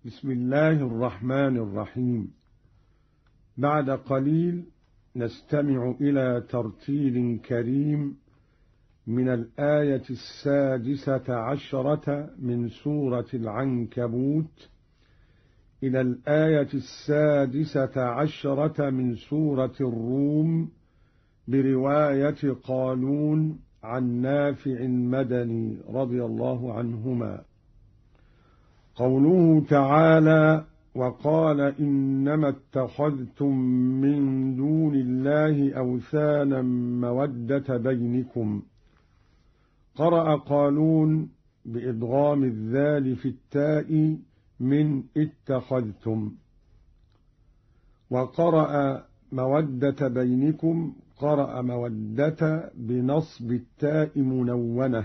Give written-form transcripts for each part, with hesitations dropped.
بسم الله الرحمن الرحيم. بعد قليل نستمع إلى ترتيل كريم من الآية 16 من سورة العنكبوت إلى الآية 16 من سورة الروم برواية قالون عن نافع مدني رضي الله عنهما. قوله تعالى: وقال إنما اتخذتم من دون الله أوثانا مودة بينكم. قرأ قالون بإدغام الذال في التاء من اتخذتم، وقرأ مودة بينكم قرأ مودة بنصب التاء منونة،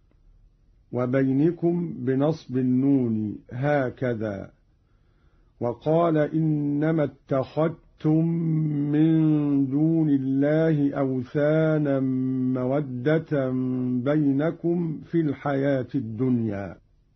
وبينكم بنصب النون هكذا. وقال إنما اتخذتم من دون الله أوثانا مودة بينكم في الحياة الدنيا.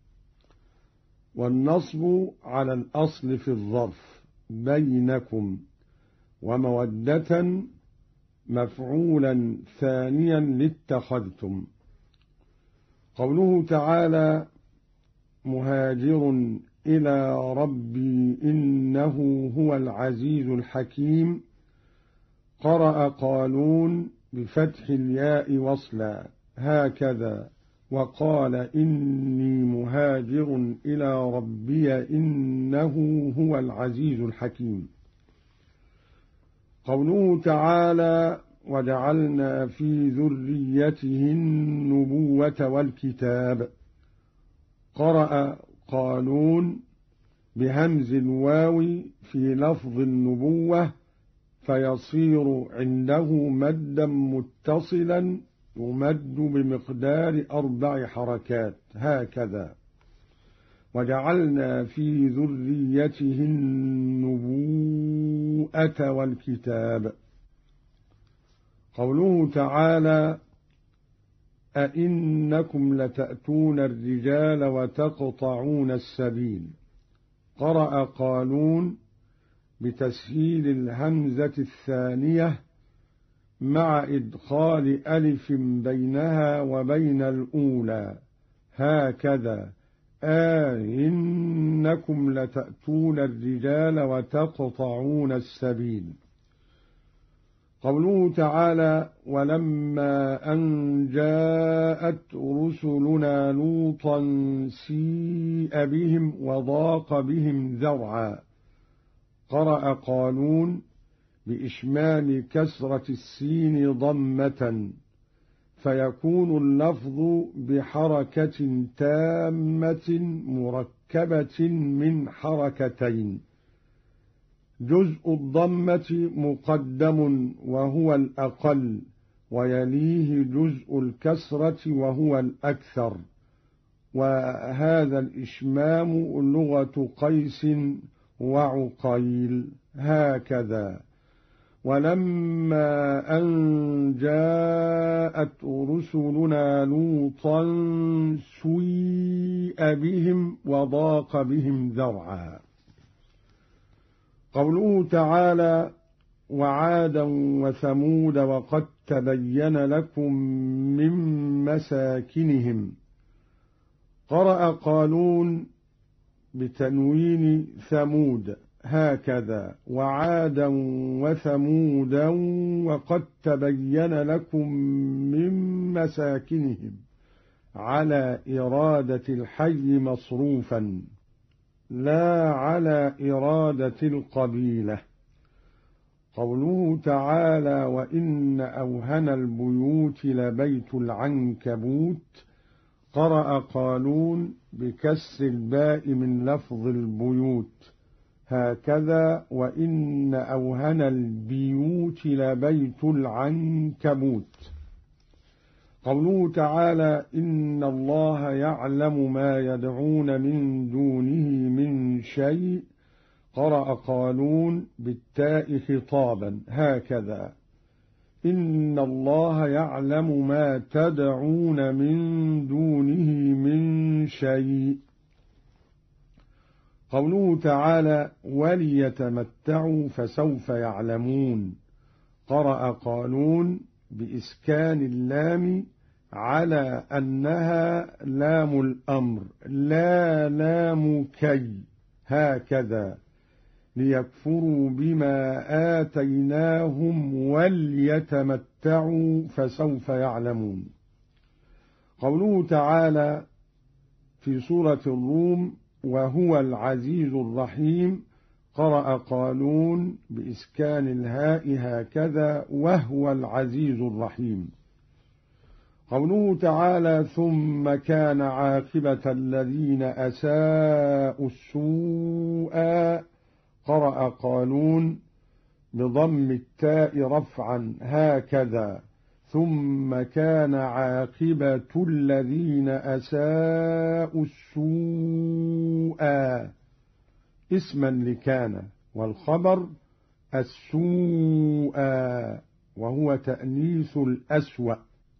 والنصب على الأصل في الظرف بينكم، ومودة مفعولا ثانيا لاتخذتم. قوله تعالى: مهاجر إلى ربي إنه هو العزيز الحكيم. قرأ قالون بفتح الياء وصلا هكذا، وقال إني مهاجر إلى ربي إنه هو العزيز الحكيم. قوله تعالى: وجعلنا في ذريته النبوة والكتاب. قرأ قالون بهمز الواو في لفظ النبوة فيصير عنده مدا متصلا يمد بمقدار 4 حركات هكذا: وجعلنا في ذريته النبوءة والكتاب. قوله تعالى: أئنكم لتأتون الرجال وتقطعون السبيل. قرأ قالون بتسهيل الهمزة الثانية مع إدخال ألف بينها وبين الأولى هكذا: أئنكم لتأتون الرجال وتقطعون السبيل. قوله تعالى: ولما أن جاءت رسلنا لوطا سيء بهم وضاق بهم ذرعا. قرأ قالون بإشمال كسرة السين ضمة فيكون اللفظ بحركة تامة مركبة من حركتين، جزء الضمة مقدم وهو الأقل، ويليه جزء الكسرة وهو الأكثر. وهذا الإشمام لغة قيس وعقيل هكذا: ولما أن جاءت رسلنا لوطا سيء بهم وضاق بهم ذرعا. قوله تعالى: وعادا وثمود وقد تبين لكم من مساكنهم. قرأ قالون بتنوين ثمود هكذا: وعادا وثمودا وقد تبين لكم من مساكنهم، على إرادة الحي مصروفا لا على إرادة القبيلة. قوله تعالى: وإن أوهن البيوت لبيت العنكبوت. قرأ قالون بكسر الباء من لفظ البيوت هكذا: وإن أوهن البيوت لبيت العنكبوت. قوله تعالى: إن الله يعلم ما يدعون من دونه من شيء. قرأ قالون بالتاء خطابا هكذا: إن الله يعلم ما تدعون من دونه من شيء. قوله تعالى وليتمتعوا فسوف يعلمون. قرأ قالون بإسكان اللام على أنها لام الأمر لا لام كي، هكذا ليكفروا بما آتيناهم وليتمتعوا فسوف يعلمون. قوله تعالى في سورة الروم وهو العزيز الرحيم. قرأ قالون بإسكان الهاء هكذا وهو العزيز الرحيم. قوله تعالى ثم كان عاقبة الذين أساءوا السوء. قرأ قالون بضم التاء رفعا هكذا ثم كان عاقبة الذين أساءوا السوء اسما لكان، والخبر السوء وهو تأنيث الأسوأ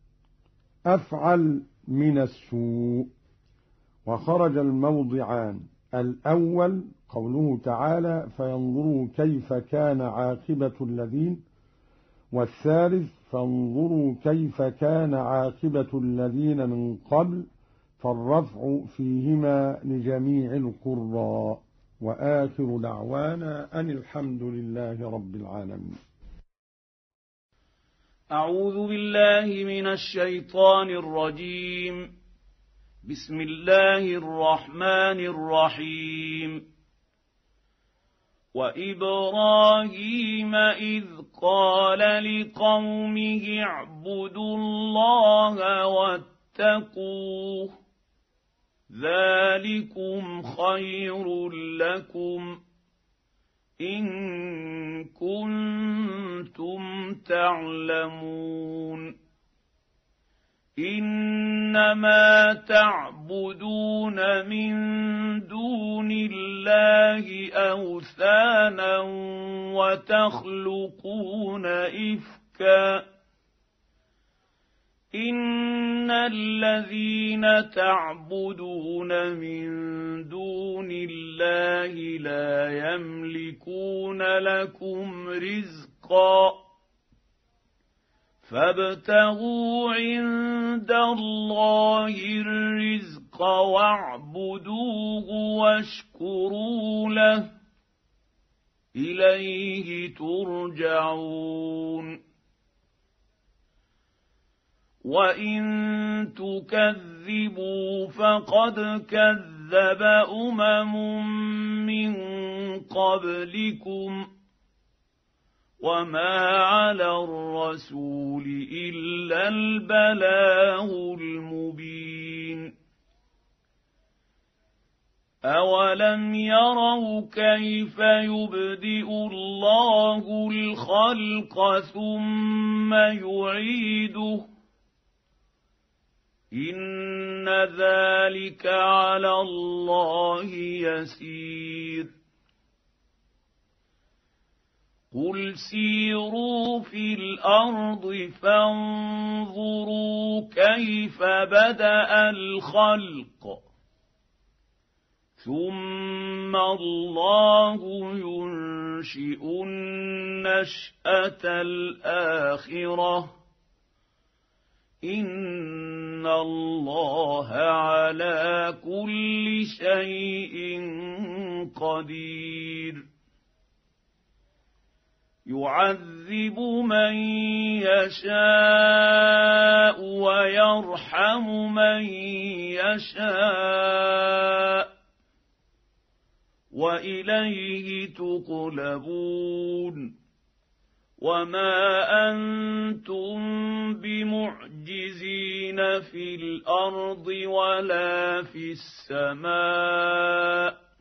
أفعل من السوء. وخرج الموضعان: الأول قوله تعالى فينظروا كيف كان عاقبة الذين، والثالث فانظروا كيف كان عاقبة الذين من قبل، فالرفع فيهما لجميع القراء. وآخر دعوانا أن الحمد لله رب العالمين. أعوذ بالله من الشيطان الرجيم. بسم الله الرحمن الرحيم. وإبراهيم إذ قال لقومه اعبدوا الله واتقوه ذلكم خير لكم إن كنتم تعلمون. إنما تعبدون من دون الله أوثانا وتخلقون إفكا إن الذين تعبدون من دون الله لا يملكون لكم رزقا فابتغوا عند الله الرزق واعبدوه واشكروا له إليه ترجعون. وإن تكذبوا فقد كذب من قبلكم وما على الرسول إلا البلاغ المبين. أولم يروا كيف يبدئ الله الخلق ثم يعيده إن ذلك على الله يسير. قل سيروا في الأرض فانظروا كيف بدأ الخلق ثم الله ينشئ النشأة الآخرة إن الله على كل شيء قدير. يعذب من يشاء ويرحم من يشاء وإليه تقلبون. وما أنتم بمعجزين في الأرض ولا في السماء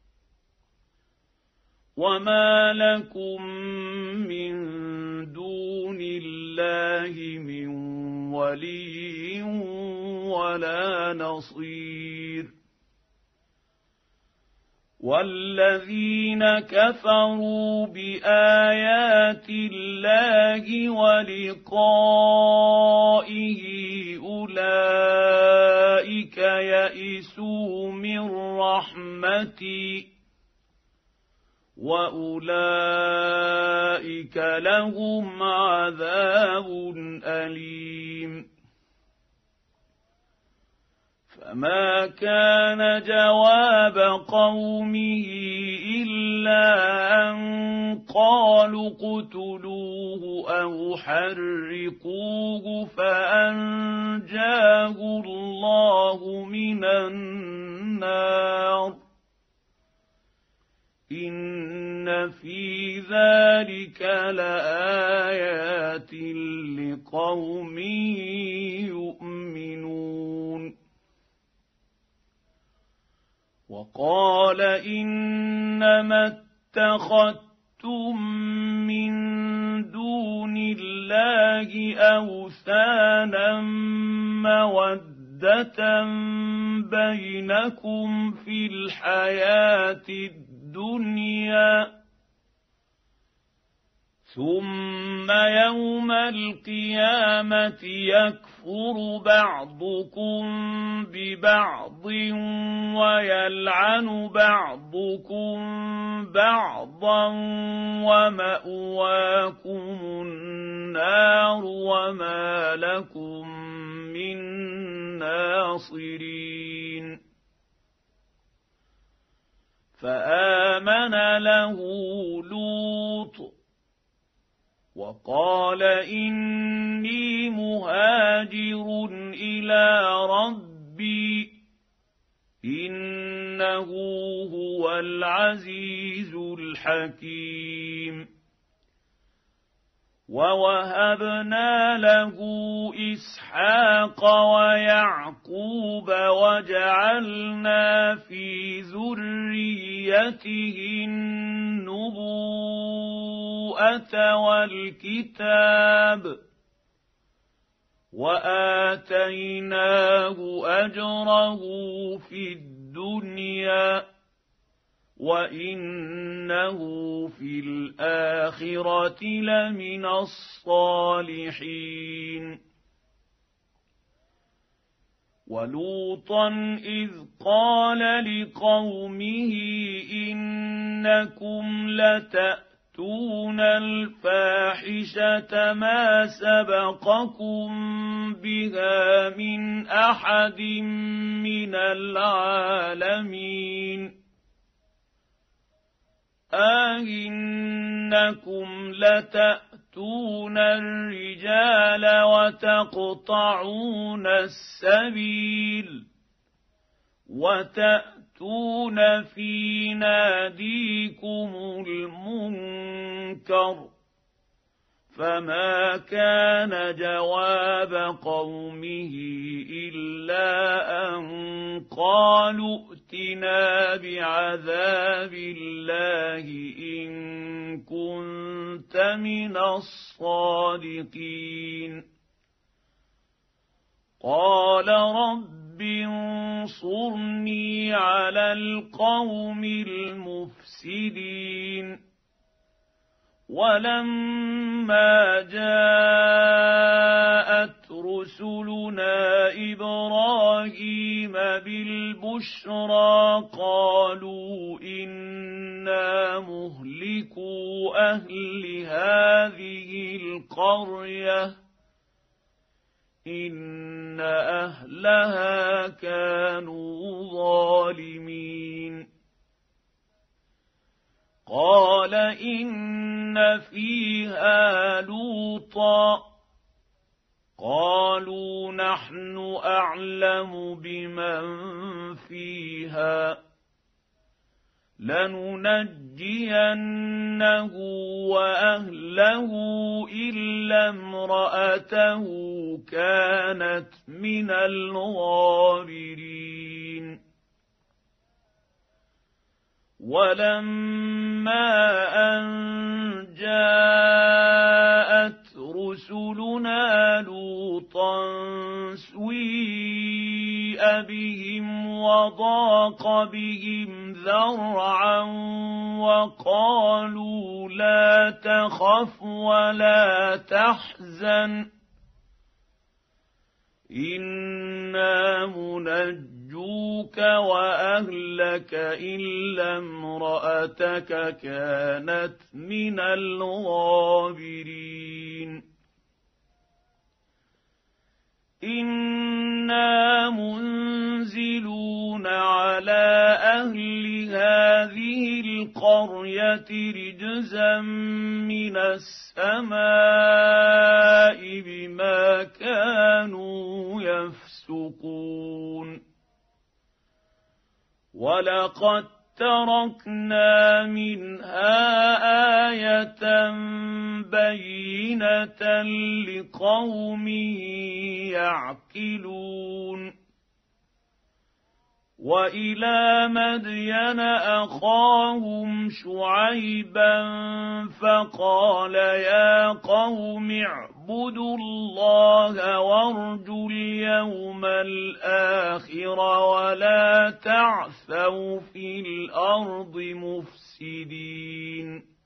وما لكم من دون الله من ولي ولا نصير. والذين كفروا بآيات الله ولقائه أولئك يئسوا من رحمتي وأولئك لهم عذاب أليم. فما كان جواب قومه إلا أن قالوا اقتلوه أو حرقوه فأنجاه الله من النار. إن في ذلك لآيات لقوم يؤمنون. وقال إنما اتخذتم من دون الله أوثانا مودة بينكم في الحياة الدنيا ثم يوم القيامة يكفر بعضكم ببعض ويلعن بعضكم بعضا ومأواكم النار وما لكم من ناصرين. فآمن له لوط وقال إني مهاجر إلى ربي إنه هو العزيز الحكيم. ووهبنا له إسحاق ويعقوب وجعلنا في ذريته النبوءة والكتاب وآتيناه أجره في الدنيا وإنه في الآخرة لمن الصالحين. ولوطا إذ قال لقومه إنكم لتأتون الفاحشة ما سبقكم بها من أحد من العالمين. أئنكم لتأتون الرجال وتقطعون السبيل وتأتون في ناديكم المنكر. فما كان جواب قومه إلا أن قالوا ائتنا بعذاب الله إن كنت من الصادقين. قال رب انصرني على القوم المفسدين. ولما جاءت رسلنا إبراهيم بالبشرى قالوا إنا مهلكو أهل هذه القرية إن أهلها كانوا ظالمين. قال إن فيها لوطا قالوا نحن أعلم بمن فيها لننجينه وأهله إلا امرأته كانت من الغابرين. ولما أن جاءت رسلنا لوطا سيء بهم وضاق بهم ذرعا وقالوا لا تخف ولا تحزن إنا منجوك يعذبوك وأهلك إلا امرأتك كانت من الغابرين إنا منزلون على أهل هذه القرية رجزا من السماء بما كانوا يفسقون ولقد تركنا منها آية بينة لقوم يعقلون وإلى مدين أخاهم شعيبا فقال يا قوم اعبدوا الله وارجوا اليوم الآخر ولا تعثوا في الأرض مفسدين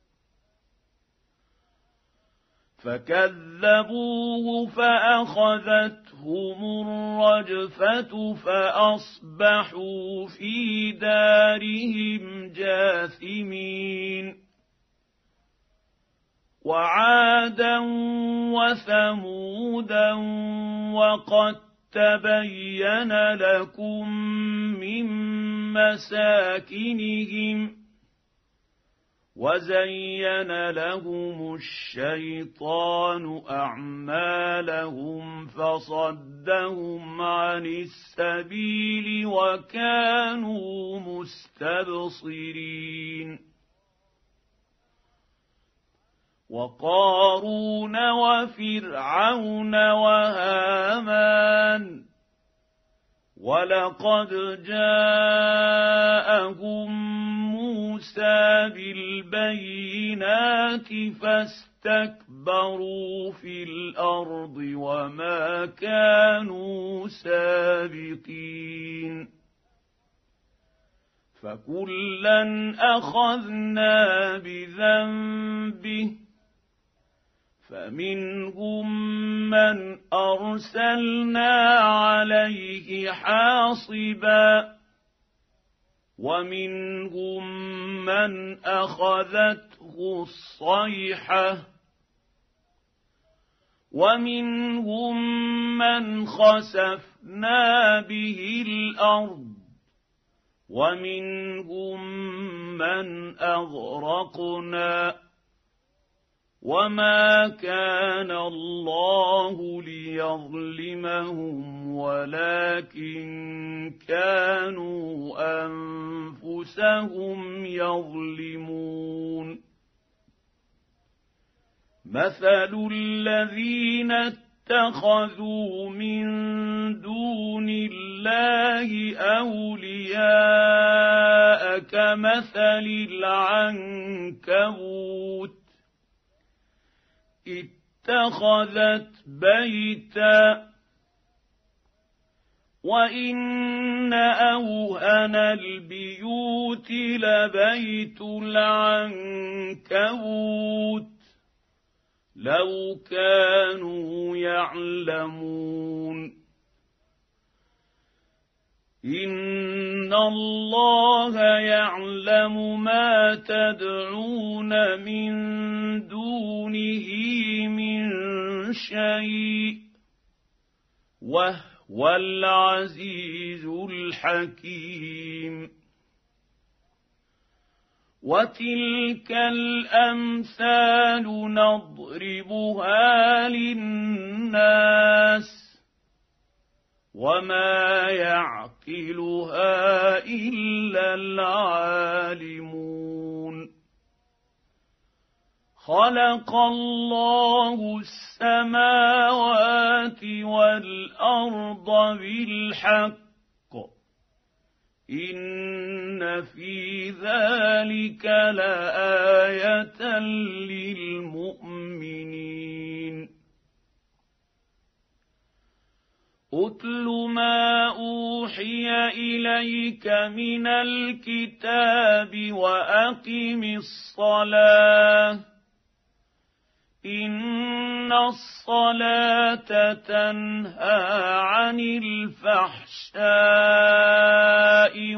فكذبوه فأخذتهم الرجفة فأصبحوا في دارهم جاثمين وعادا وثمودا وقد تبين لكم من مساكنهم وزين لهم الشيطان أعمالهم فصدهم عن السبيل وكانوا مستبصرين وقارون وفرعون وهامان ولقد جاءهم موسى بالبينات فاستكبروا في الأرض وما كانوا سابقين فكلا أخذنا بذنبه فمنهم من أرسلنا عليه حاصبا ومنهم من أخذته الصيحة ومنهم من خسفنا به الأرض ومنهم من أغرقنا وما كان الله ليظلمهم ولكن كانوا أنفسهم يظلمون مثل الذين اتخذوا من دون الله أولياء كمثل العنكبوت اتخذت بيتا وإن أوهن البيوت لبيت العنكبوت لو كانوا يعلمون إن الله يعلم ما تدعون من دونه من شيء وهو العزيز الحكيم وتلك الأمثال نضربها للناس وما يعقلها إلا العالمون خلق الله السماوات والأرض بالحق إن في ذلك لآية للمؤمنين أتل ما أوحي إليك من الكتاب وأقم الصلاة إن إن الصلاة تنهى عن الفحشاء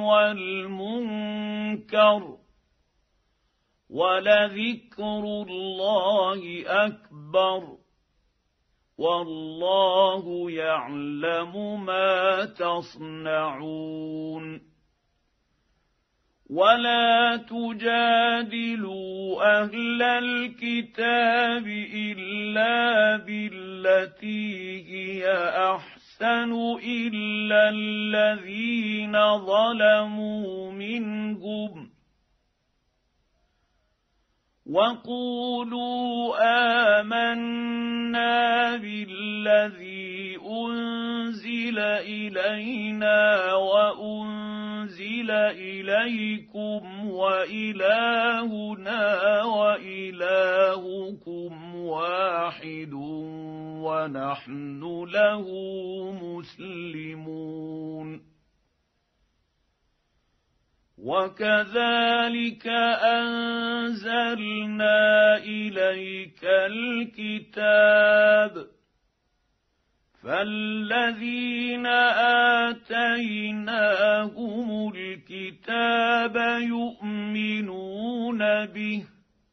والمنكر ولذكر الله أكبر والله يعلم ما تصنعون ولا تجادلوا أهل الكتاب إلا بالتي هي أحسن إلا الذين ظلموا منهم وقولوا آمنا بالذي أنزل إلينا وأنزل إليكم وإلهنا وإلهكم واحد ونحن له مسلمون وكذلك أنزلنا إليك الكتاب فالذين آتيناهم الكتاب يؤمنون به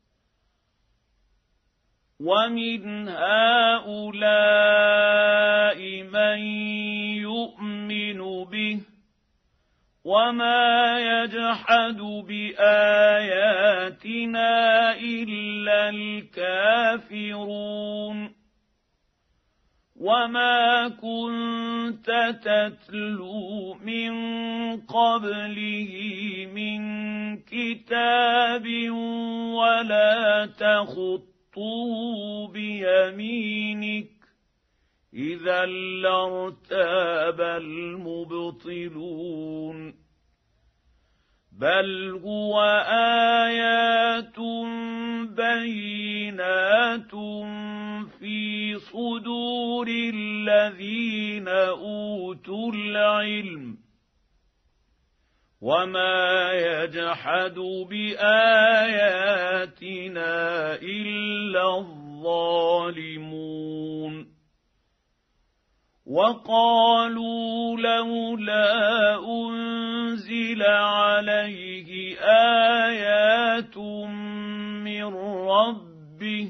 ومن هؤلاء من يؤمن به وما يجحد بآياتنا إلا الكافرون وما كنت تتلو من قبله من كتاب ولا تخطه بيمينك إذا لارتاب المبطلون بل هو آيات بينات في صدور الذين أوتوا العلم وما يجحد بآياتنا إلا الظالمون وقالوا لولا أنزل عليه آيات من ربه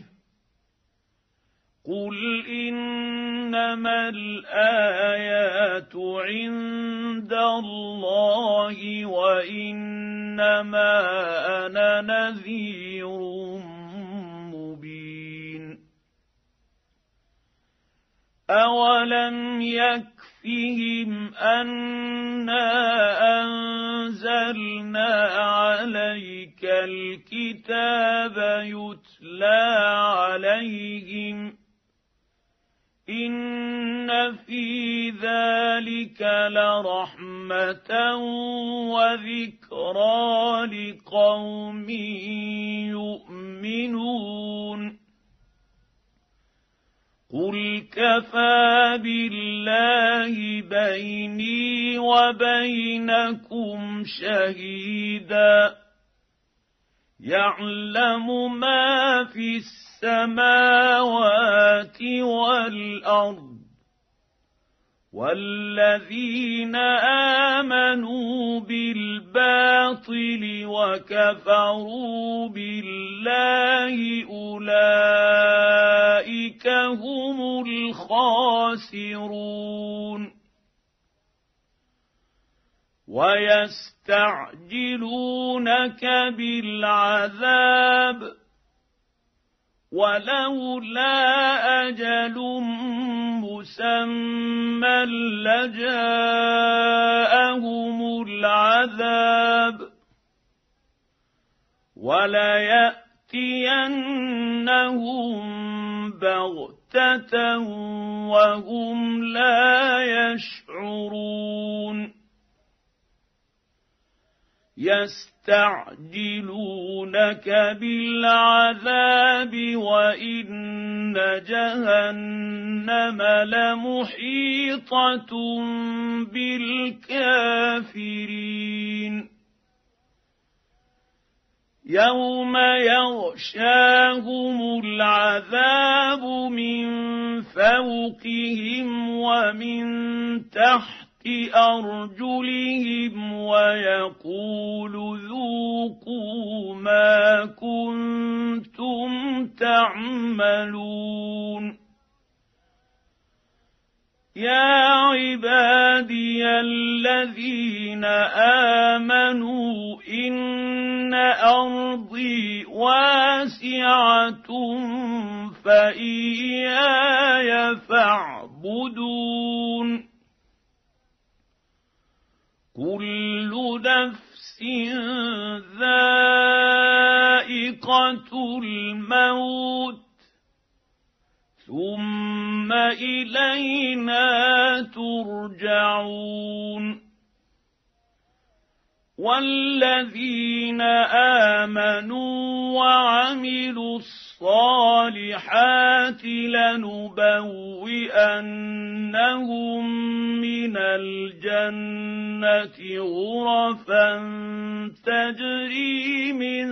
قل إنما الآيات عند الله وإنما أنا نذير مبين أولم يكفهم أنا أنزلنا عليك الكتاب يتلى عليهم إن في ذلك لرحمة وذكرى لقوم يؤمنون قل كفى بالله بيني وبينكم شهيدا يعلم ما في السماوات والأرض والذين آمنوا بالباطل وكفروا بالله أولئك هم الخاسرون ويستعجلونك بالعذاب ولولا أجل مسمى لجاءهم العذاب وليأتينهم بغتة وهم لا يشعرون يستعجلونك بالعذاب وإن جهنم لمحيطة بالكافرين يوم يغشاهم العذاب من فوقهم ومن تحت أرجلهم ويقول ذوقوا ما كنتم تعملون يا عبادي الذين آمنوا إن أرضي واسعة فإياي فاعبدون كل نفس ذائقة الموت ثم إلينا ترجعون والذين آمنوا وعملوا الصالحات لنبوئنهم من الجنة غرفا تجري من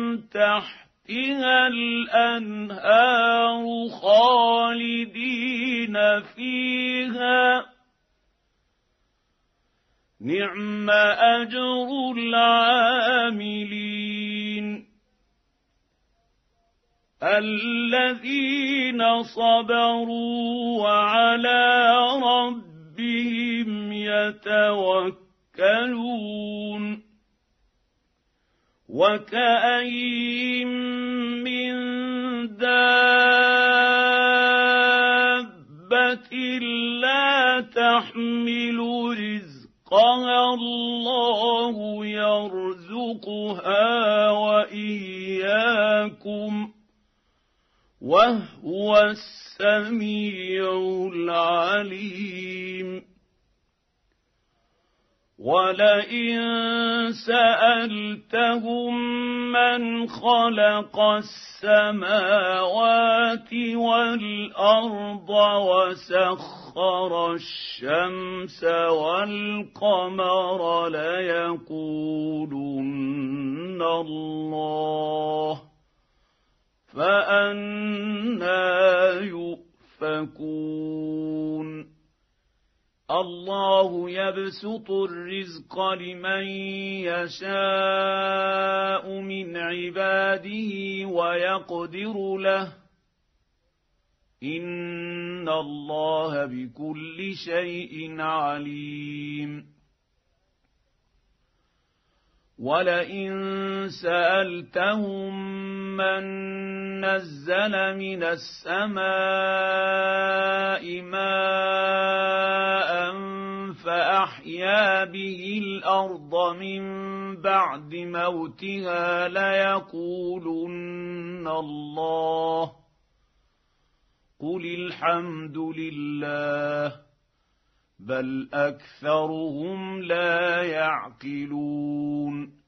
تحتها الأنهار خالدين فيها نعم أجر العاملين الذين صبروا وعلى ربهم يتوكلون وكأين من دابة لا تحمل رزقها الله يرزقها وإياكم وهو السميع العليم ولئن سألتهم من خلق السماوات والأرض وسخر الشمس والقمر ليقولن الله فأنى يؤفكون الله يبسط الرزق لمن يشاء من عباده ويقدر له إن الله بكل شيء عليم ولئن سألتهم من نزل من السماء ماء فأحيا به الأرض من بعد موتها ليقولن الله قل الحمد لله بل أكثرهم لا يعقلون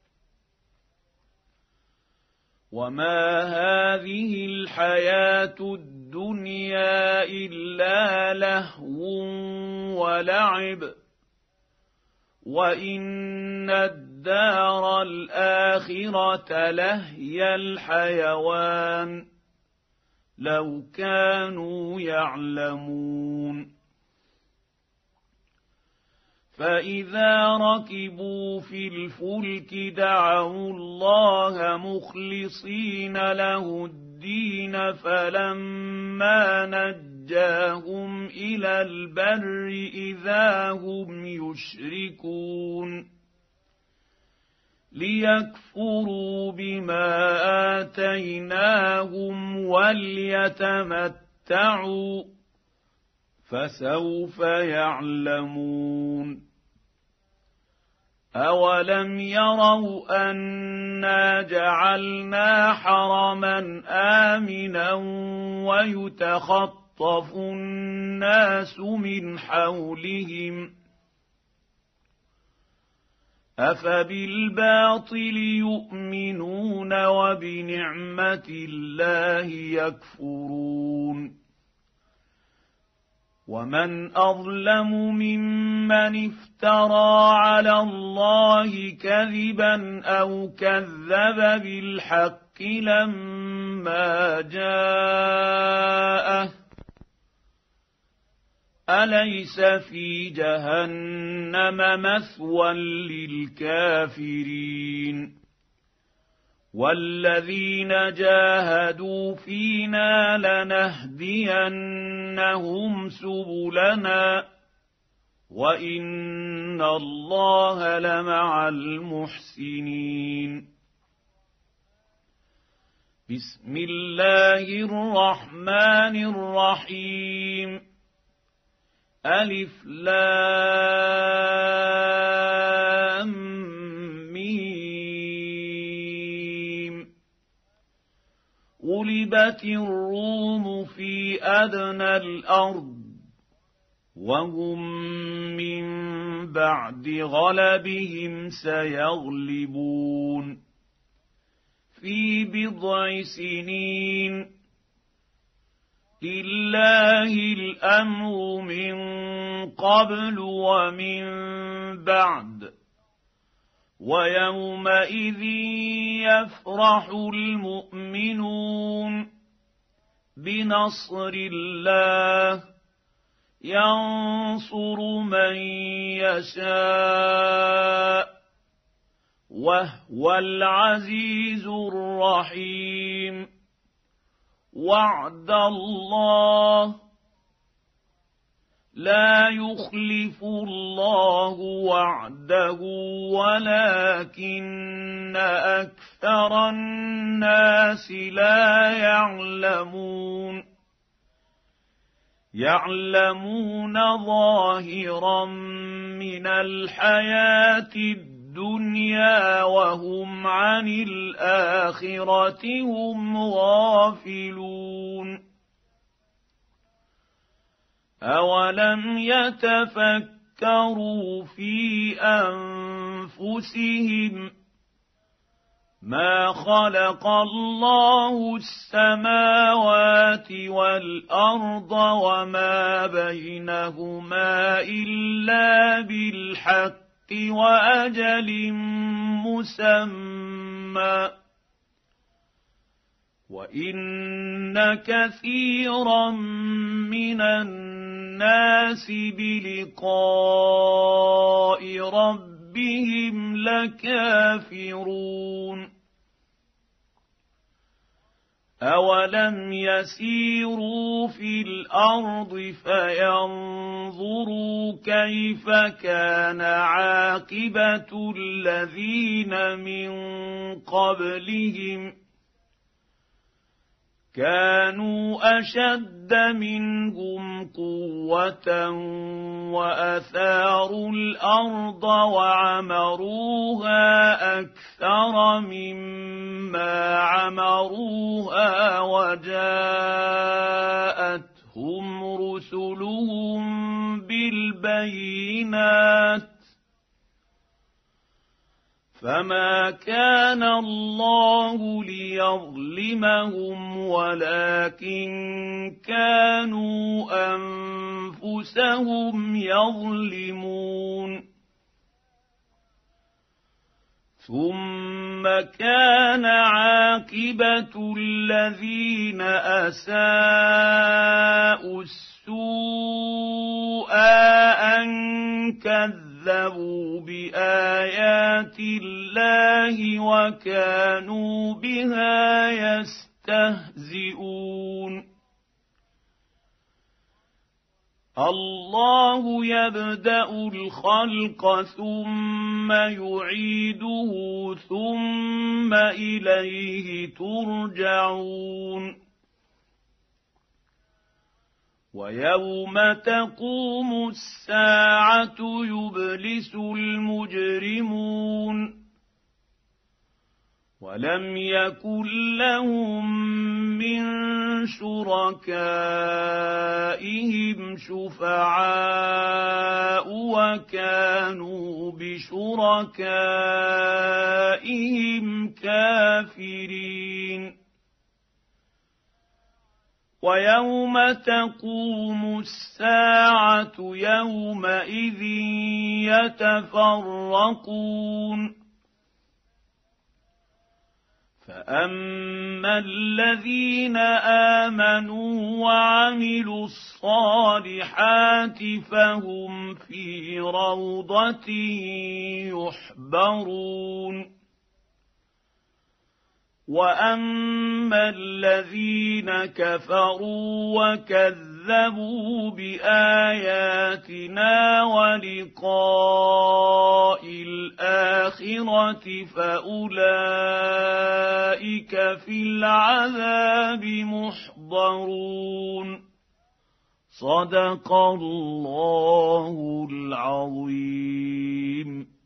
وما هذه الحياة الدنيا إلا لهو ولعب وإن الدار الآخرة لهي الحيوان لو كانوا يعلمون فإذا ركبوا في الفلك دعوا الله مخلصين له الدين فلما نجاهم إلى البر إذا هم يشركون ليكفروا بما آتيناهم وليتمتعوا فسوف يعلمون أولم يروا أنا جعلنا حرما آمنا ويتخطف الناس من حولهم أفبالباطل يؤمنون وبنعمة الله يكفرون ومن اظلم ممن افترى على الله كذبا او كذب بالحق لما جاءه اليس في جهنم مثوى للكافرين والذين جاهدوا فينا لنهدينهم سبلنا وان الله لمع المحسنين. بسم الله الرحمن الرحيم. ألف لام ميم. غلبت الروم في أدنى الأرض وهم من بعد غلبهم سيغلبون في بضع سنين. لله الأمر من قبل ومن بعد ويومئذ يفرح المؤمنون بنصر الله ينصر من يشاء وهو العزيز الرحيم. وعد الله لا يخلف الله وعده ولكن أكثر الناس لا يعلمون. يعلمون ظاهرا من الحياة الدنيا وهم عن الآخرة هم غافلون. أولم يتفكروا في أنفسهم ما خلق الله السماوات والأرض وما بينهما إلا بالحق وأجل مسمى وإن كثيرا من الناس بلقاء ربهم لكافرون. أولم يسيروا في الأرض فينظروا كيف كان عاقبة الذين من قبلهم كانوا أشد منهم قوة وأثاروا الأرض وعمروها أكثر مما عمروها وجاءتهم رسلهم بالبينات فما كان الله ليظلمهم ولكن كانوا أنفسهم يظلمون. ثم كان عاقبة الذين أساءوا السوء أن كذبوا بآيات الله وكانوا بها يستهزئون. الله يبدأ الخلق ثم يعيده ثم إليه ترجعون. ويوم تقوم الساعة يبلس المجرمون ولم يكن لهم من شركائهم شفعاء وكانوا بشركائهم كافرين. ويوم تقوم الساعة يومئذ يتفرقون فأما الذين آمنوا وعملوا الصالحات فهم في روضة يحبرون وأما الذين كفروا وكذبوا بآياتنا ولقاء الآخرة فأولئك في العذاب محضرون صدق الله العظيم.